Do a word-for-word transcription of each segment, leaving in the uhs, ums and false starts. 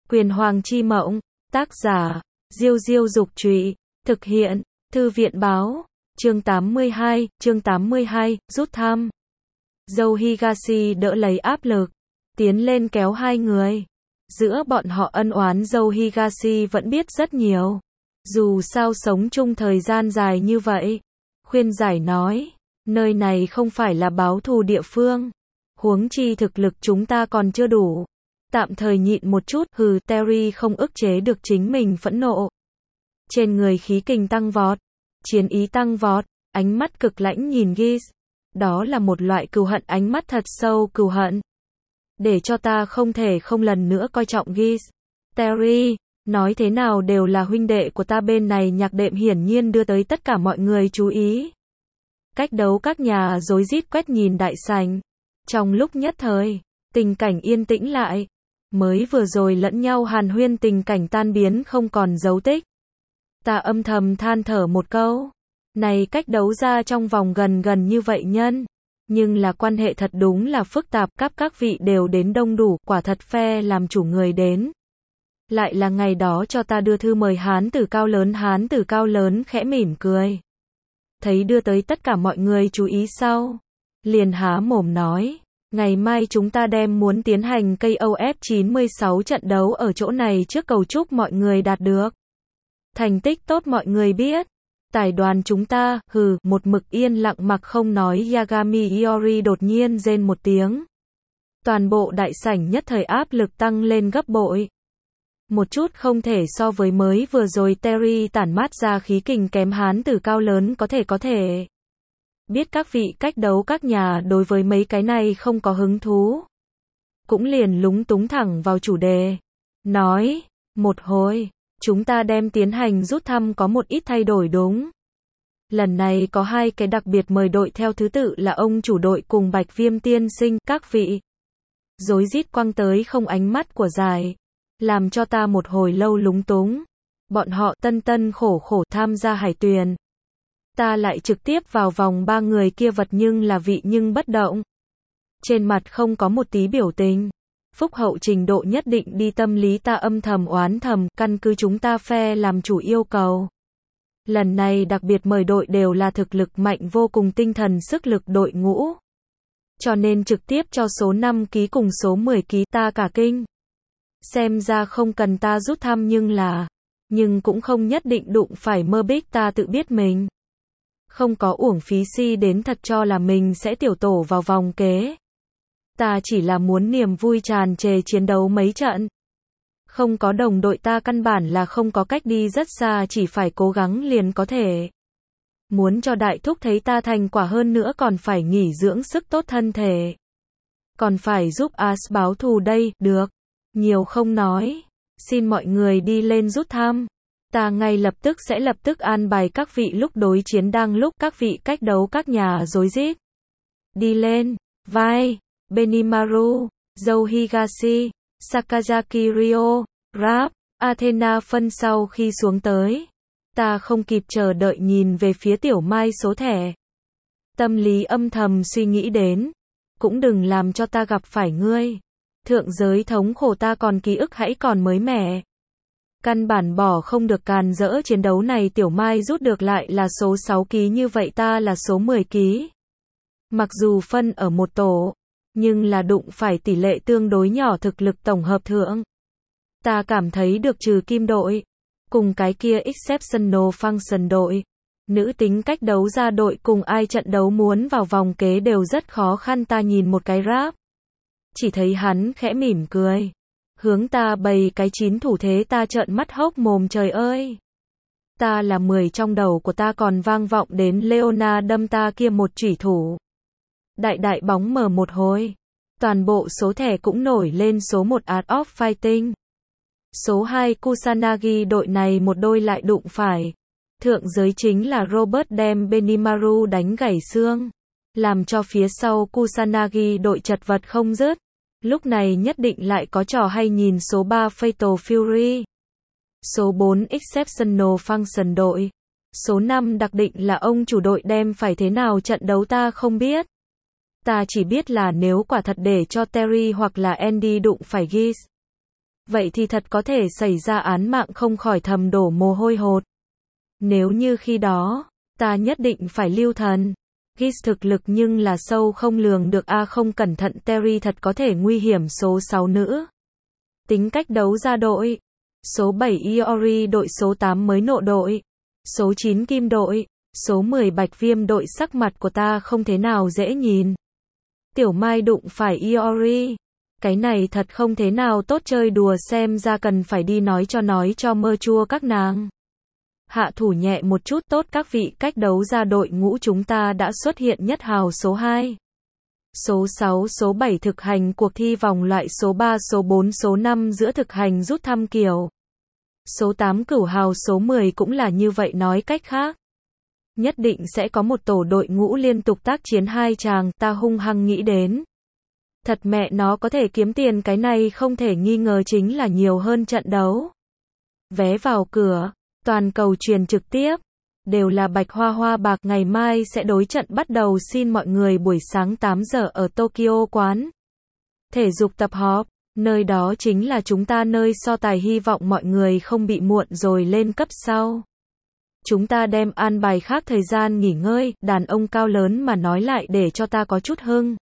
Quyền Hoàng Chi Mộng, tác giả, Diêu Diêu Dục Trụy, thực hiện, Thư viện Báo, chương tám mươi hai, chương tám mươi hai, rút thăm. Dâu Higashi đỡ lấy áp lực, tiến lên kéo hai người. Giữa bọn họ ân oán dâu Higashi vẫn biết rất nhiều. Dù sao sống chung thời gian dài như vậy. Khuyên giải nói, nơi này không phải là báo thù địa phương. Huống chi thực lực chúng ta còn chưa đủ. Tạm thời nhịn một chút, hừ, Terry không ức chế được chính mình phẫn nộ. Trên người khí kình tăng vọt, chiến ý tăng vọt, ánh mắt cực lãnh nhìn Geese. Đó là một loại cừu hận, ánh mắt thật sâu cừu hận. Để cho ta không thể không lần nữa coi trọng Geese. Terry, nói thế nào đều là huynh đệ của ta. Bên này nhạc đệm hiển nhiên đưa tới tất cả mọi người chú ý. Cách đấu các nhà rối rít quét nhìn đại sảnh. Trong lúc nhất thời, tình cảnh yên tĩnh lại. Mới vừa rồi lẫn nhau hàn huyên tình cảnh tan biến không còn dấu tích. Ta âm thầm than thở một câu. Này cách đấu ra trong vòng gần gần như vậy nhân. Nhưng là quan hệ thật đúng là phức tạp, các các vị đều đến đông đủ, quả thật phe làm chủ người đến. Lại là ngày đó cho ta đưa thư mời hán tử cao lớn. Hán tử cao lớn khẽ mỉm cười. Thấy đưa tới tất cả mọi người chú ý sau. Liền há mồm nói. Ngày mai chúng ta đem muốn tiến hành ca o ép chín mươi sáu trận đấu ở chỗ này trước, cầu chúc mọi người đạt được thành tích tốt. Mọi người biết. Tài đoàn chúng ta, hừ, một mực yên lặng mặc không nói. Yagami Iori đột nhiên rên một tiếng. Toàn bộ đại sảnh nhất thời áp lực tăng lên gấp bội. Một chút không thể so với mới vừa rồi Terry tản mát ra khí kình kém hán tử cao lớn có thể có thể. Biết các vị cách đấu các nhà đối với mấy cái này không có hứng thú. Cũng liền lúng túng thẳng vào chủ đề. Nói, một hồi, chúng ta đem tiến hành rút thăm có một ít thay đổi đúng. Lần này có hai cái đặc biệt mời đội theo thứ tự là ông chủ đội cùng Bạch Viêm tiên sinh. Các vị rối rít quăng tới không ánh mắt của giải. Làm cho ta một hồi lâu lúng túng. Bọn họ tân tân khổ khổ tham gia hải tuyền. Ta lại trực tiếp vào vòng ba người kia vật nhưng là vị nhưng bất động. Trên mặt không có một tí biểu tình. Phúc hậu trình độ nhất định đi, tâm lý ta âm thầm oán thầm, căn cứ chúng ta phe làm chủ yêu cầu. Lần này đặc biệt mời đội đều là thực lực mạnh vô cùng, tinh thần sức lực đội ngũ. Cho nên trực tiếp cho số năm ký cùng số mười ký. Ta cả kinh. Xem ra không cần ta rút thăm nhưng là. Nhưng cũng không nhất định đụng phải mơ bích, ta tự biết mình. Không có uổng phí si đến thật cho là mình sẽ tiểu tổ vào vòng kế. Ta chỉ là muốn niềm vui tràn trề chiến đấu mấy trận. Không có đồng đội ta căn bản là không có cách đi rất xa, chỉ phải cố gắng liền có thể. Muốn cho đại thúc thấy ta thành quả hơn nữa còn phải nghỉ dưỡng sức tốt thân thể. Còn phải giúp As báo thù đây, được. Nhiều không nói. Xin mọi người đi lên rút thăm. Ta ngay lập tức sẽ lập tức an bài các vị lúc đối chiến. Đang lúc các vị cách đấu các nhà rối rít đi lên, vai, Benimaru, Dâu Higashi, Sakazaki Ryo, Rap, Athena phân sau khi xuống tới. Ta không kịp chờ đợi nhìn về phía tiểu mai số thẻ. Tâm lý âm thầm suy nghĩ đến. Cũng đừng làm cho ta gặp phải ngươi. Thượng giới thống khổ ta còn ký ức hãy còn mới mẻ. Căn bản bỏ không được càn rỡ chiến đấu này. Tiểu mai rút được lại là số sáu ký, như vậy ta là số mười ký. Mặc dù phân ở một tổ, nhưng là đụng phải tỷ lệ tương đối nhỏ thực lực tổng hợp thượng. Ta cảm thấy được trừ kim đội, cùng cái kia Exceptional Function đội, nữ tính cách đấu ra đội cùng ai trận đấu muốn vào vòng kế đều rất khó khăn. Ta nhìn một cái Rap. Chỉ thấy hắn khẽ mỉm cười. Hướng ta bày cái chín thủ thế, ta trợn mắt hốc mồm, trời ơi. Ta là mười, trong đầu của ta còn vang vọng đến Leona đâm ta kia một chủy thủ. Đại đại bóng mở một hồi. Toàn bộ số thẻ cũng nổi lên số một Art of Fighting. Số hai Kusanagi đội này một đôi lại đụng phải. Thượng giới chính là Robert đem Benimaru đánh gãy xương. Làm cho phía sau Kusanagi đội chật vật không dứt. Lúc này nhất định lại có trò hay nhìn. Số ba Fatal Fury. Số bốn Exceptional Function đội. Số năm đặc định là ông chủ đội đem phải thế nào trận đấu ta không biết. Ta chỉ biết là nếu quả thật để cho Terry hoặc là Andy đụng phải Geese, vậy thì thật có thể xảy ra án mạng không khỏi thầm đổ mồ hôi hột. Nếu như khi đó, ta nhất định phải lưu thần. Gis thực lực nhưng là sâu không lường được a không cẩn thận Terry thật có thể nguy hiểm. Số sáu nữ. Tính cách đấu ra đội. Số bảy Iori đội, số tám mới nộ đội. Số chín Kim đội. Số mười Bạch Viêm đội. Sắc mặt của ta không thế nào dễ nhìn. Tiểu Mai đụng phải Iori. Cái này thật không thế nào tốt, chơi đùa xem ra cần phải đi nói cho nói cho mơ chua các nàng. Hạ thủ nhẹ một chút tốt các vị, cách đấu ra đội ngũ chúng ta đã xuất hiện nhất hào số hai. Số sáu, số bảy thực hành cuộc thi vòng loại, số ba, số bốn, số năm giữa thực hành rút thăm kiểu. Số tám cửu hào, số mười cũng là như vậy, nói cách khác. Nhất định sẽ có một tổ đội ngũ liên tục tác chiến hai chàng, ta hung hăng nghĩ đến. Thật mẹ nó có thể kiếm tiền, cái này không thể nghi ngờ chính là nhiều hơn trận đấu. Vé vào cửa, toàn cầu truyền trực tiếp, đều là bạch hoa hoa bạc, ngày mai sẽ đối trận bắt đầu, xin mọi người buổi sáng tám giờ ở Tokyo quán thể dục tập họp, nơi đó chính là chúng ta nơi so tài, hy vọng mọi người không bị muộn rồi lên cấp sau. Chúng ta đem an bài khác thời gian nghỉ ngơi, đàn ông cao lớn mà nói lại để cho ta có chút hưng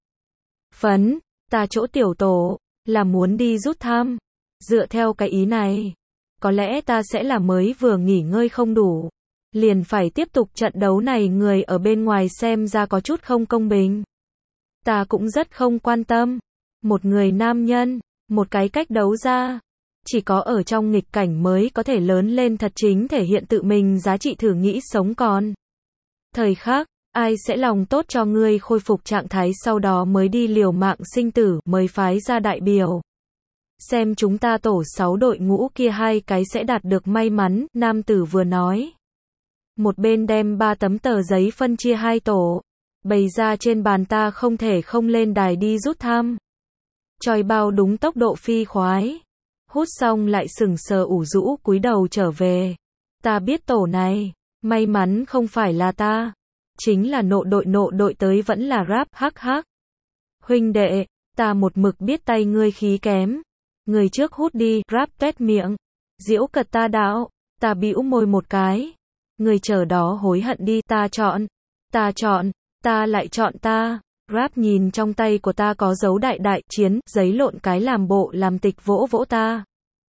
phấn, ta chỗ tiểu tổ, là muốn đi rút thăm. Dựa theo cái ý này, có lẽ ta sẽ là mới vừa nghỉ ngơi không đủ, liền phải tiếp tục trận đấu này, người ở bên ngoài xem ra có chút không công bình. Ta cũng rất không quan tâm. Một người nam nhân, một cái cách đấu ra. Chỉ có ở trong nghịch cảnh mới có thể lớn lên thật chính, thể hiện tự mình giá trị, thử nghĩ sống còn thời khắc, ai sẽ lòng tốt cho ngươi khôi phục trạng thái sau đó mới đi liều mạng sinh tử, mới phái ra đại biểu. Xem chúng ta tổ sáu đội ngũ kia hai cái sẽ đạt được may mắn, nam tử vừa nói. Một bên đem ba tấm tờ giấy phân chia hai tổ, bày ra trên bàn, ta không thể không lên đài đi rút thăm. Choi bao đúng tốc độ phi khoái. Hút xong lại sừng sờ ủ rũ cúi đầu trở về. Ta biết tổ này, may mắn không phải là ta, chính là nộ đội, nộ đội tới vẫn là rap, hắc hắc. Huynh đệ, ta một mực biết tay ngươi khí kém. Người trước hút đi, rap tuét miệng. Giễu cợt ta đạo, ta bĩu môi một cái. Người chờ đó hối hận đi, ta chọn, ta chọn, ta lại chọn ta. Rap nhìn trong tay của ta có dấu đại đại chiến, giấy lộn cái làm bộ làm tịch vỗ vỗ ta.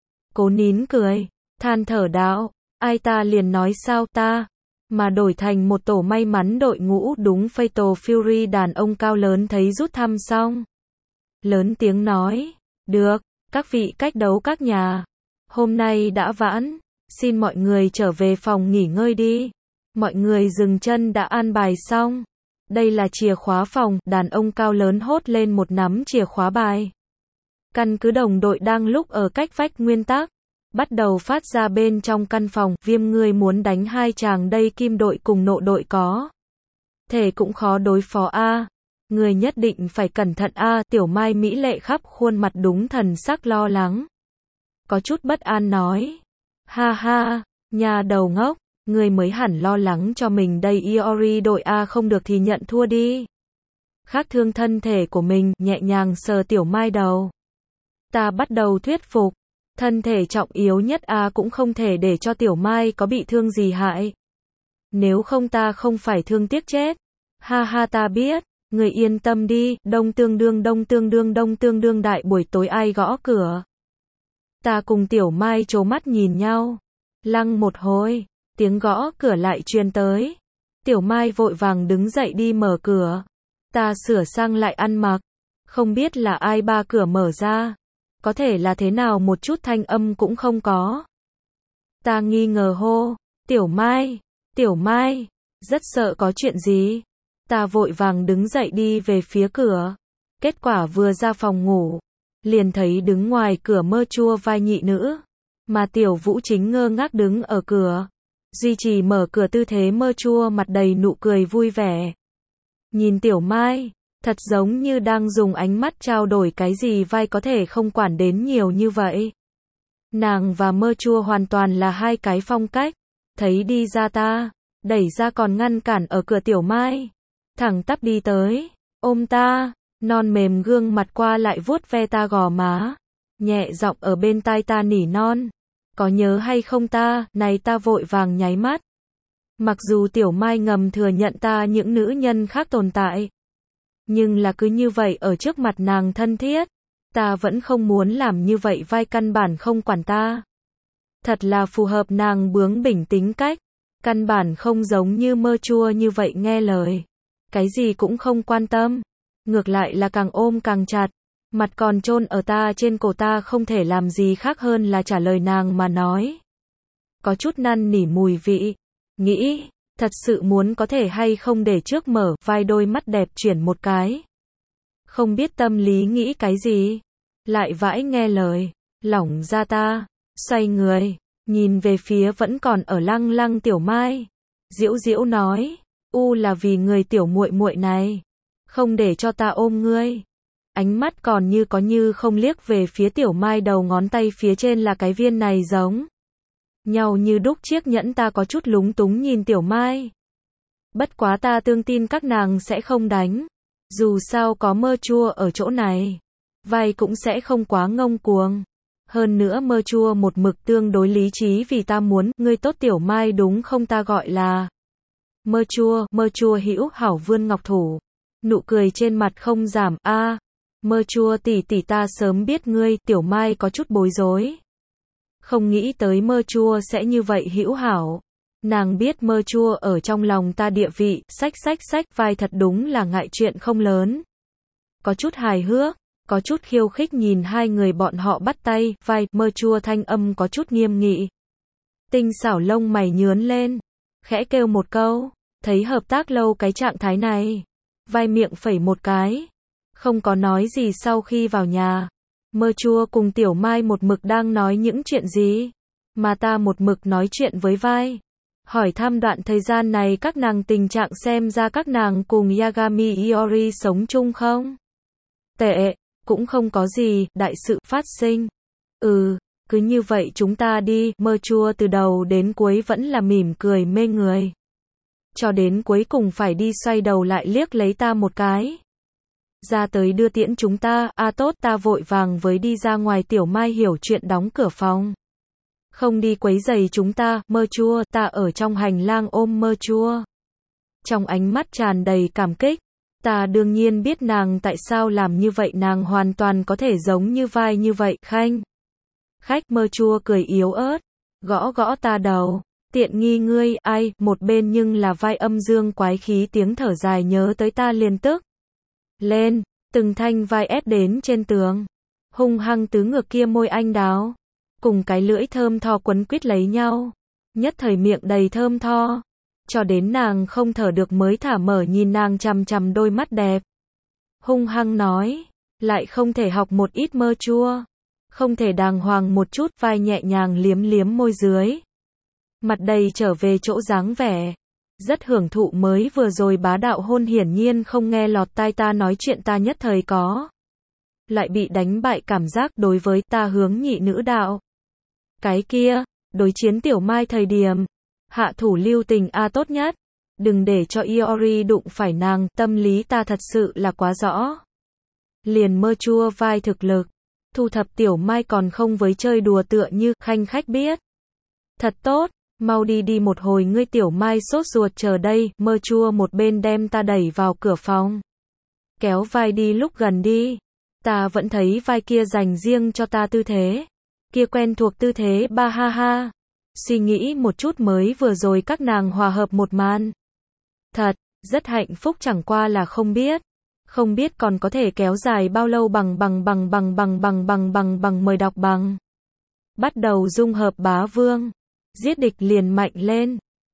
Cố nín cười, than thở đạo, ai ta liền nói sao ta, mà đổi thành một tổ may mắn đội ngũ đúng Fatal Fury. Đàn ông cao lớn thấy rút thăm xong, lớn tiếng nói, được, các vị cách đấu các nhà, hôm nay đã vãn, xin mọi người trở về phòng nghỉ ngơi đi. Mọi người dừng chân đã an bài xong. Đây là chìa khóa phòng, đàn ông cao lớn hốt lên một nắm chìa khóa bài. Căn cứ đồng đội đang lúc ở cách vách nguyên tắc, bắt đầu phát ra bên trong căn phòng, Viêm ngươi muốn đánh hai chàng đây, Kim đội cùng nộ đội có thể cũng khó đối phó a. Người nhất định phải cẩn thận a. Tiểu Mai mỹ lệ khắp khuôn mặt đúng thần sắc lo lắng. Có chút bất an nói. Ha ha, nhà đầu ngốc. Ngươi mới hẳn lo lắng cho mình đây, Iori đội A không được thì nhận thua đi. Khác thương thân thể của mình, nhẹ nhàng sờ Tiểu Mai đầu. Ta bắt đầu thuyết phục, thân thể trọng yếu nhất A cũng không thể để cho Tiểu Mai có bị thương gì hại. Nếu không ta không phải thương tiếc chết. Ha ha, ta biết, người yên tâm đi, đông tương đương đông tương đương đông tương đương. Đại buổi tối ai gõ cửa? Ta cùng Tiểu Mai trố mắt nhìn nhau. Lăng một hồi. Tiếng gõ cửa lại truyền tới. Tiểu Mai vội vàng đứng dậy đi mở cửa. Ta sửa sang lại ăn mặc. Không biết là ai, ba cửa mở ra. Có thể là thế nào một chút thanh âm cũng không có. Ta nghi ngờ hô. Tiểu Mai, Tiểu Mai. Rất sợ có chuyện gì. Ta vội vàng đứng dậy đi về phía cửa. Kết quả vừa ra phòng ngủ, liền thấy đứng ngoài cửa mơ chua vai nhị nữ. Mà Tiểu Vũ chính ngơ ngác đứng ở cửa. Duy trì mở cửa tư thế mơ chua, mặt đầy nụ cười vui vẻ. Nhìn Tiểu Mai, thật giống như đang dùng ánh mắt trao đổi cái gì, vai có thể không quản đến nhiều như vậy. Nàng và mơ chua hoàn toàn là hai cái phong cách. Thấy đi ra ta, đẩy ra còn ngăn cản ở cửa Tiểu Mai. Thẳng tắp đi tới, ôm ta, non mềm gương mặt qua lại vuốt ve ta gò má. nhẹ giọng ở bên tai ta nỉ non. Có nhớ hay không ta, này ta vội vàng nháy mắt. Mặc dù Tiểu Mai ngầm thừa nhận ta những nữ nhân khác tồn tại. Nhưng là cứ như vậy ở trước mặt nàng thân thiết. Ta vẫn không muốn làm như vậy, vai căn bản không quản ta. Thật là phù hợp nàng bướng bỉnh tính cách. Căn bản không giống như mơ chua như vậy nghe lời. Cái gì cũng không quan tâm. Ngược lại là càng ôm càng chặt. Mặt còn chôn ở ta trên cổ, ta không thể làm gì khác hơn là trả lời nàng mà nói. Có chút năn nỉ mùi vị. Nghĩ, thật sự muốn có thể hay không để trước mở vai, đôi mắt đẹp chuyển một cái. Không biết tâm lý nghĩ cái gì. Lại vãi nghe lời. Lỏng ra ta. Xoay người. Nhìn về phía vẫn còn ở lăng lăng Tiểu Mai. Diễu diễu nói. U là vì người tiểu muội muội này. Không để cho ta ôm ngươi. Ánh mắt còn như có như không liếc về phía Tiểu Mai, đầu ngón tay phía trên là cái viên này giống nhau như đúc chiếc nhẫn. Ta có chút lúng túng nhìn Tiểu Mai. Bất quá ta tương tin các nàng sẽ không đánh. Dù sao có mơ chua ở chỗ này. Vai cũng sẽ không quá ngông cuồng. Hơn nữa mơ chua một mực tương đối lý trí, vì ta muốn, ngươi tốt Tiểu Mai đúng không, ta gọi là mơ chua, mơ chua hữu hảo vươn ngọc thủ. Nụ cười trên mặt không giảm. A, mơ chua tỷ tỷ, ta sớm biết ngươi. Tiểu Mai có chút bối rối. Không nghĩ tới mơ chua sẽ như vậy hữu hảo. Nàng biết mơ chua ở trong lòng ta địa vị, sách sách sách, vai thật đúng là ngại chuyện không lớn. Có chút hài hước, có chút khiêu khích nhìn hai người bọn họ bắt tay, vai, mơ chua thanh âm có chút nghiêm nghị. Tinh xảo lông mày nhướn lên, khẽ kêu một câu, thấy hợp tác lâu cái trạng thái này. Vai miệng phẩy một cái, không có nói gì. Sau khi vào nhà, mơ chua cùng Tiểu Mai một mực đang nói những chuyện gì, mà ta một mực nói chuyện với vai. Hỏi thăm đoạn thời gian này các nàng tình trạng, xem ra các nàng cùng Yagami Iori sống chung không? Tệ, cũng không có gì, đại sự phát sinh. Ừ, cứ như vậy chúng ta đi. Mơ chua từ đầu đến cuối vẫn là mỉm cười mê người. Cho đến cuối cùng phải đi, xoay đầu lại liếc lấy ta một cái. Ra tới đưa tiễn chúng ta. À tốt, ta vội vàng với đi ra ngoài. Tiểu Mai hiểu chuyện đóng cửa phòng. Không đi quấy rầy chúng ta. Mơ chua, ta ở trong hành lang ôm mơ chua. Trong ánh mắt tràn đầy cảm kích. Ta đương nhiên biết nàng tại sao làm như vậy, nàng hoàn toàn có thể giống như vai như vậy. Khanh khách, mơ chua cười yếu ớt, gõ gõ ta đầu. Tiện nghi ngươi. Ai, một bên nhưng là vai âm dương quái khí tiếng thở dài, nhớ tới ta liền tức lên, từng thanh vai ép đến trên tường. Hung hăng tứ ngược kia môi anh đào, cùng cái lưỡi thơm tho quấn quýt lấy nhau. Nhất thời miệng đầy thơm tho. Cho đến nàng không thở được mới thả mở, nhìn nàng chằm chằm đôi mắt đẹp. Hung hăng nói, lại không thể học một ít mơ chua. Không thể đàng hoàng một chút. Vai nhẹ nhàng liếm liếm môi dưới. Mặt đầy trở về chỗ dáng vẻ. Rất hưởng thụ mới vừa rồi bá đạo hôn, hiển nhiên không nghe lọt tai ta nói chuyện. Ta nhất thời có lại bị đánh bại cảm giác. Đối với ta hướng nhị nữ đạo. Cái kia, đối chiến Tiểu Mai thời điểm. Hạ thủ lưu tình a, tốt nhất. Đừng để cho Iori đụng phải nàng. Tâm lý ta thật sự là quá rõ. Liền mơ chua vai thực lực. Thu thập Tiểu Mai còn không với chơi đùa tựa như khanh khách biết. Thật tốt. Mau đi đi một hồi ngươi. Tiểu Mai sốt ruột chờ đây. Mơ chua một bên đem ta đẩy vào cửa phòng. Kéo vai đi lúc gần đi. Ta vẫn thấy vai kia dành riêng cho ta tư thế. Kia quen thuộc tư thế ba ha ha. Suy nghĩ một chút mới vừa rồi các nàng hòa hợp một màn. Thật, rất hạnh phúc, chẳng qua là không biết. Không biết còn có thể kéo dài bao lâu. Bằng bằng bằng bằng bằng bằng bằng bằng bằng mời đọc bằng. Bắt đầu dung hợp bá vương. Giết địch liền mạnh lên.